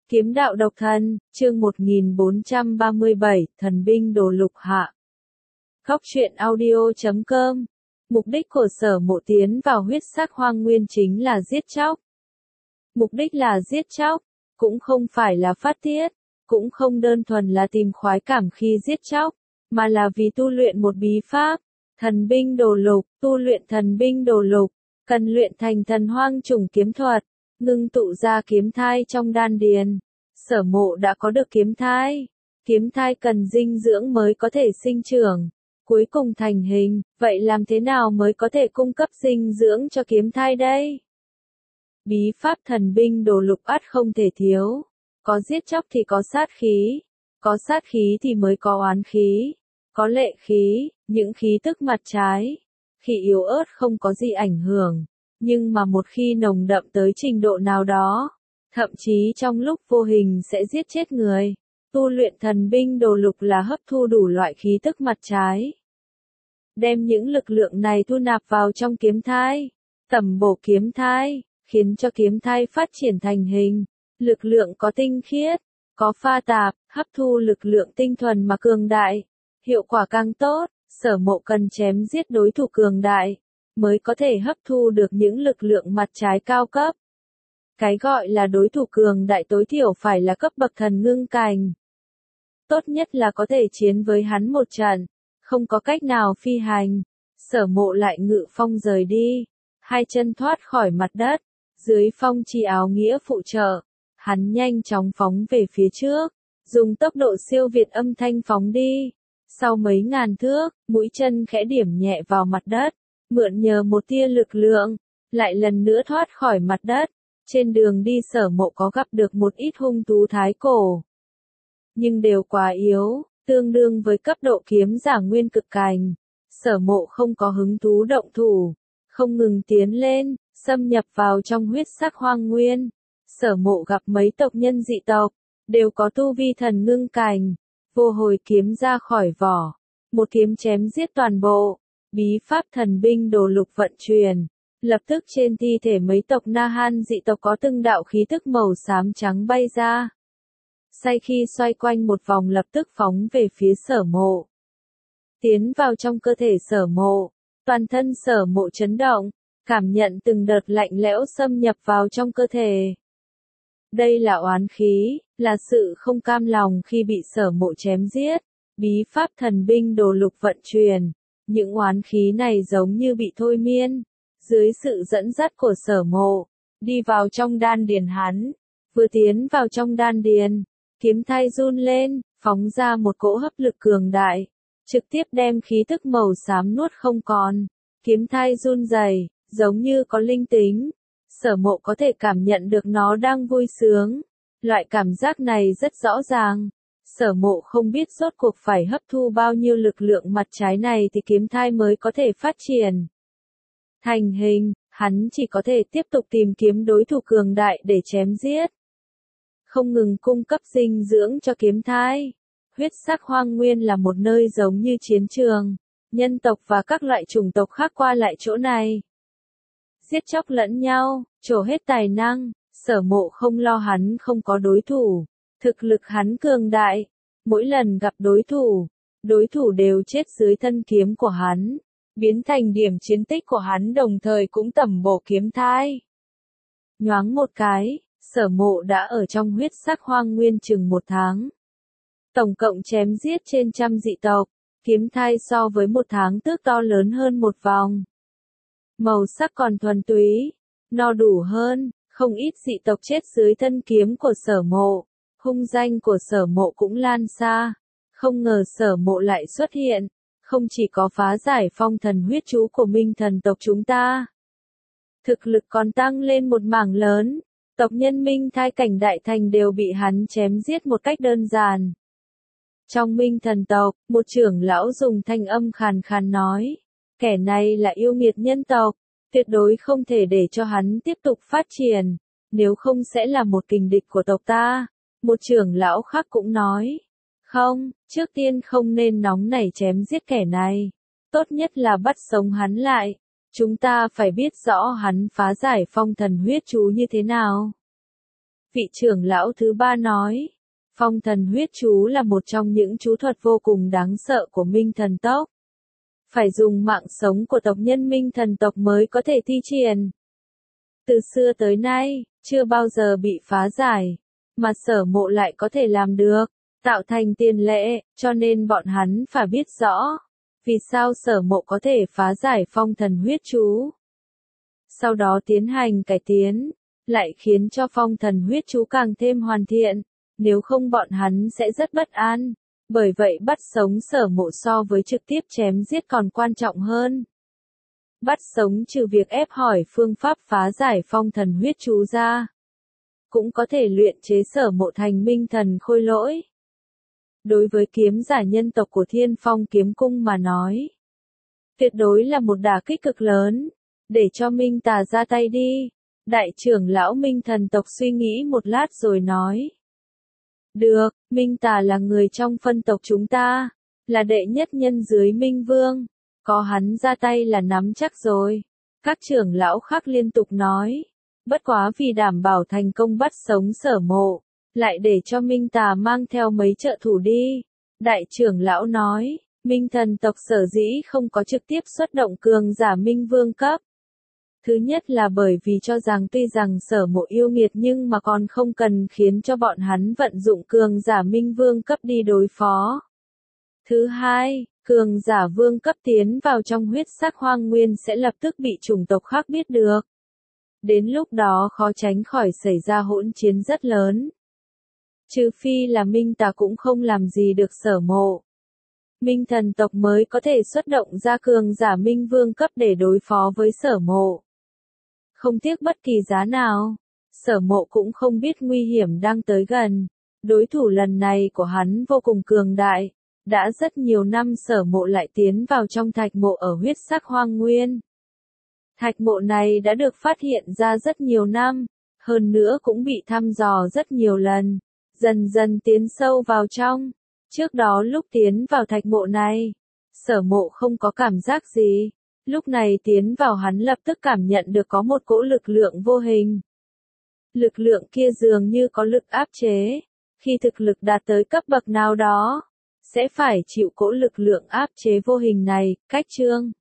Kiếm đạo độc thân, chương 1437, thần binh đồ lục hạ. Góc truyện audio.com. Mục đích của Sở Mộ tiến vào huyết sắc hoang nguyên chính là giết chóc. Mục đích là giết chóc, cũng không phải là phát tiết, cũng không đơn thuần là tìm khoái cảm khi giết chóc, mà là vì tu luyện một bí pháp, thần binh đồ lục. Tu luyện thần binh đồ lục, cần luyện thành thần hoang trùng kiếm thuật, ngưng tụ ra kiếm thai trong đan điền. Sở Mộ đã có được kiếm thai. Kiếm thai cần dinh dưỡng mới có thể sinh trưởng, cuối cùng thành hình, vậy làm thế nào mới có thể cung cấp dinh dưỡng cho kiếm thai đây? Bí pháp thần binh đồ lục ắt không thể thiếu. Có giết chóc thì có sát khí, có sát khí thì mới có oán khí, có lệ khí, những khí tức mặt trái. Khi yếu ớt không có gì ảnh hưởng, nhưng mà một khi nồng đậm tới trình độ nào đó, thậm chí trong lúc vô hình sẽ giết chết người. Tu luyện thần binh đồ lục là hấp thu đủ loại khí tức mặt trái, đem những lực lượng này thu nạp vào trong kiếm thai, tẩm bổ kiếm thai, khiến cho kiếm thai phát triển thành hình. Lực lượng có tinh khiết, có pha tạp, hấp thu lực lượng tinh thuần mà cường đại, hiệu quả càng tốt. Sở Mộ cần chém giết đối thủ cường đại, mới có thể hấp thu được những lực lượng mặt trái cao cấp. Cái gọi là đối thủ cường đại tối thiểu phải là cấp bậc thần ngưng cành. Tốt nhất là có thể chiến với hắn một trận, không có cách nào phi hành. Sở Mộ lại ngự phong rời đi, hai chân thoát khỏi mặt đất, dưới phong chi áo nghĩa phụ trợ, hắn nhanh chóng phóng về phía trước, dùng tốc độ siêu việt âm thanh phóng đi. Sau mấy ngàn thước, mũi chân khẽ điểm nhẹ vào mặt đất, mượn nhờ một tia lực lượng, lại lần nữa thoát khỏi mặt đất. Trên đường đi Sở Mộ có gặp được một ít hung thú thái cổ, nhưng đều quá yếu, tương đương với cấp độ kiếm giả nguyên cực cành. Sở Mộ không có hứng thú động thủ, không ngừng tiến lên, xâm nhập vào trong huyết sắc hoang nguyên. Sở Mộ gặp mấy tộc nhân dị tộc, đều có tu vi thần ngưng cành. Vô hồi kiếm ra khỏi vỏ, một kiếm chém giết toàn bộ. Bí pháp thần binh đồ lục vận chuyển, lập tức trên thi thể mấy tộc Na Han dị tộc có từng đạo khí tức màu xám trắng bay ra. Sau khi xoay quanh một vòng lập tức phóng về phía Sở Mộ. Tiến vào trong cơ thể Sở Mộ, toàn thân Sở Mộ chấn động, cảm nhận từng đợt lạnh lẽo xâm nhập vào trong cơ thể. Đây là oán khí, là sự không cam lòng khi bị Sở Mộ chém giết. Bí pháp thần binh đồ lục vận chuyển, những oán khí này giống như bị thôi miên, dưới sự dẫn dắt của Sở Mộ, đi vào trong đan điền hắn. Vừa tiến vào trong đan điền, kiếm thai run lên, phóng ra một cỗ hấp lực cường đại, trực tiếp đem khí tức màu xám nuốt không còn. Kiếm thai run rẩy, giống như có linh tính. Sở Mộ có thể cảm nhận được nó đang vui sướng. Loại cảm giác này rất rõ ràng. Sở Mộ không biết rốt cuộc phải hấp thu bao nhiêu lực lượng mặt trái này thì kiếm thai mới có thể phát triển thành hình. Hắn chỉ có thể tiếp tục tìm kiếm đối thủ cường đại để chém giết, không ngừng cung cấp dinh dưỡng cho kiếm thai. Huyết sắc hoang nguyên là một nơi giống như chiến trường, nhân tộc và các loại chủng tộc khác qua lại chỗ này, giết chóc lẫn nhau, trổ hết tài năng. Sở Mộ không lo hắn không có đối thủ, thực lực hắn cường đại, mỗi lần gặp đối thủ đều chết dưới thân kiếm của hắn, biến thành điểm chiến tích của hắn, đồng thời cũng tẩm bổ kiếm thai. Nhoáng một cái, Sở Mộ đã ở trong huyết sắc hoang nguyên chừng 1 tháng. Tổng cộng chém giết trên trăm dị tộc, kiếm thai so với 1 tháng tước to lớn hơn một vòng. Màu sắc còn thuần túy, no đủ hơn, không ít dị tộc chết dưới thân kiếm của Sở Mộ. Hung danh của Sở Mộ cũng lan xa. Không ngờ Sở Mộ lại xuất hiện, không chỉ có phá giải phong thần huyết chú của Minh thần tộc chúng ta, thực lực còn tăng lên một mảng lớn. Tộc nhân Minh thai cảnh đại thành đều bị hắn chém giết một cách đơn giản. Trong Minh thần tộc, một trưởng lão dùng thanh âm khàn khàn nói, kẻ này là yêu nghiệt nhân tộc, tuyệt đối không thể để cho hắn tiếp tục phát triển, nếu không sẽ là một kình địch của tộc ta. Một trưởng lão khác cũng nói, không, trước tiên không nên nóng nảy chém giết kẻ này, tốt nhất là bắt sống hắn lại. Chúng ta phải biết rõ hắn phá giải phong thần huyết chú như thế nào. Vị trưởng lão thứ ba nói, phong thần huyết chú là một trong những chú thuật vô cùng đáng sợ của Minh Thần tộc. Phải dùng mạng sống của tộc nhân Minh Thần tộc mới có thể thi triển. Từ xưa tới nay, chưa bao giờ bị phá giải, mà Sở Mộ lại có thể làm được, tạo thành tiền lệ, cho nên bọn hắn phải biết rõ, vì sao Sở Mộ có thể phá giải phong thần huyết chú. Sau đó tiến hành cải tiến, lại khiến cho phong thần huyết chú càng thêm hoàn thiện, nếu không bọn hắn sẽ rất bất an, bởi vậy bắt sống Sở Mộ so với trực tiếp chém giết còn quan trọng hơn. Bắt sống trừ việc ép hỏi phương pháp phá giải phong thần huyết chú ra, cũng có thể luyện chế Sở Mộ thành minh thần khôi lỗi. Đối với kiếm giả nhân tộc của Thiên Phong kiếm cung mà nói, tuyệt đối là một đả kích cực lớn, để cho Minh Tà ra tay đi. Đại trưởng lão Minh Thần tộc suy nghĩ một lát rồi nói. Được, Minh Tà là người trong phân tộc chúng ta, là đệ nhất nhân dưới Minh Vương, có hắn ra tay là nắm chắc rồi. Các trưởng lão khác liên tục nói, bất quá vì đảm bảo thành công bắt sống Sở Mộ, lại để cho Minh Tà mang theo mấy trợ thủ đi. Đại trưởng lão nói, Minh Thần tộc sở dĩ không có trực tiếp xuất động cường giả Minh Vương cấp. Thứ nhất là bởi vì cho rằng tuy rằng Sở Mộ yêu nghiệt nhưng mà còn không cần khiến cho bọn hắn vận dụng cường giả Minh Vương cấp đi đối phó. Thứ hai, cường giả vương cấp tiến vào trong huyết sắc hoang nguyên sẽ lập tức bị chủng tộc khác biết được. Đến lúc đó khó tránh khỏi xảy ra hỗn chiến rất lớn. Trừ phi là Minh Tà cũng không làm gì được Sở Mộ. Minh Thần tộc mới có thể xuất động ra cường giả Minh Vương cấp để đối phó với Sở Mộ. Không tiếc bất kỳ giá nào, Sở Mộ cũng không biết nguy hiểm đang tới gần. Đối thủ lần này của hắn vô cùng cường đại. Đã rất nhiều năm Sở Mộ lại tiến vào trong thạch mộ ở huyết sắc hoang nguyên. Thạch mộ này đã được phát hiện ra rất nhiều năm, hơn nữa cũng bị thăm dò rất nhiều lần, dần dần tiến sâu vào trong. Trước đó lúc tiến vào thạch mộ này, Sở Mộ không có cảm giác gì. Lúc này tiến vào hắn lập tức cảm nhận được có một cỗ lực lượng vô hình. Lực lượng kia dường như có lực áp chế. Khi thực lực đạt tới cấp bậc nào đó, sẽ phải chịu cỗ lực lượng áp chế vô hình này. Cách chương